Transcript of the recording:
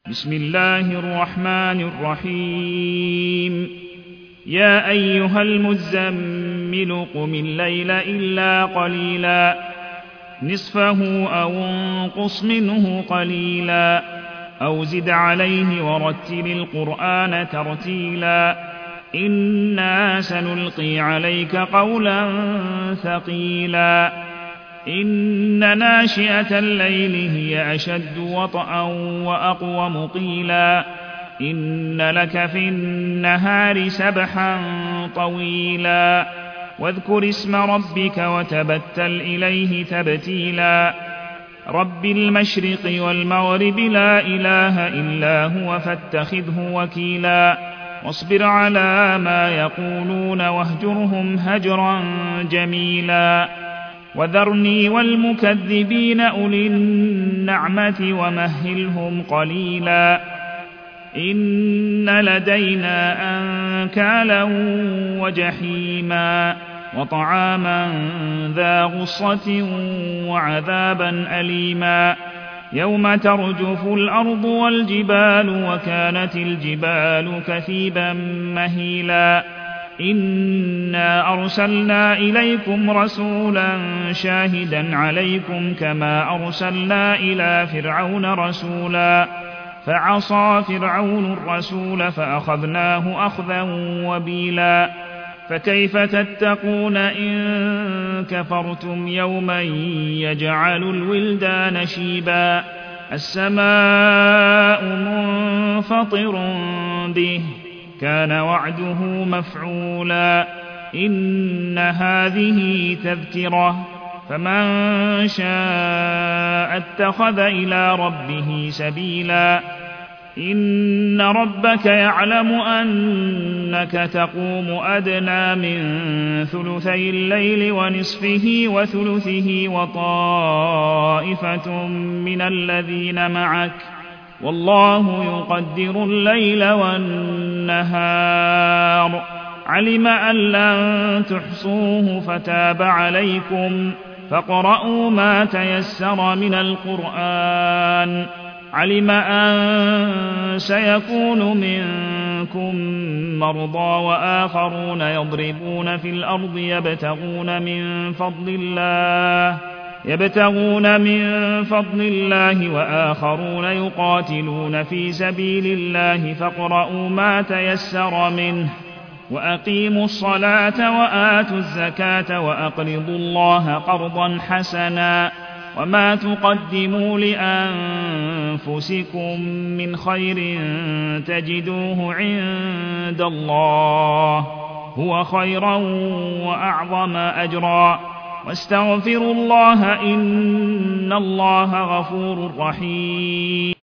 بسم الله الرحمن الرحيم يا أيها المزمل قم الليل إلا قليلا نصفه أو انقص منه قليلا أو زد عليه ورتل القرآن ترتيلا إنا سنلقي عليك قولا ثقيلا إن ناشئة الليل هي أشد وطئا وأقوم قيلا إن لك في النهار سبحا طويلا واذكر اسم ربك وتبتل إليه تبتيلا رب المشرق والمغرب لا إله إلا هو فاتخذه وكيلا واصبر على ما يقولون واهجرهم هجرا جميلا وذرني والمكذبين أولي النعمة ومهلهم قليلا إن لدينا أنكالا وجحيما وطعاما ذا غصة وعذابا أليما يوم ترجف الأرض والجبال وكانت الجبال كثيبا مهيلا إنا أرسلنا إليكم رسولا شاهدا عليكم كما أرسلنا إلى فرعون رسولا فعصى فرعون الرسول فأخذناه أخذا وبيلا فكيف تتقون إن كفرتم يوما يجعل الولدان شيبا السماء منفطر به كان وعده مفعولا إن هذه تذكرة فمن شاء اتخذ إلى ربه سبيلا إن ربك يعلم أنك تقوم أدنى من ثلثي الليل ونصفه وثلثه وطائفة من الذين معك والله يقدر الليل والنهار علم أن لن تحصوه فتاب عليكم فاقرؤوا ما تيسر من القرآن علم أن سيكون منكم مرضى وآخرون يضربون في الأرض يبتغون من فضل الله وآخرون يقاتلون في سبيل الله فاقرؤوا ما تيسر منه وأقيموا الصلاة وآتوا الزكاة وأقرضوا الله قرضا حسنا وما تقدموا لأنفسكم من خير تجدوه عند الله هو خيرا وأعظم أجرا واستغفروا الله إن الله غفور رحيم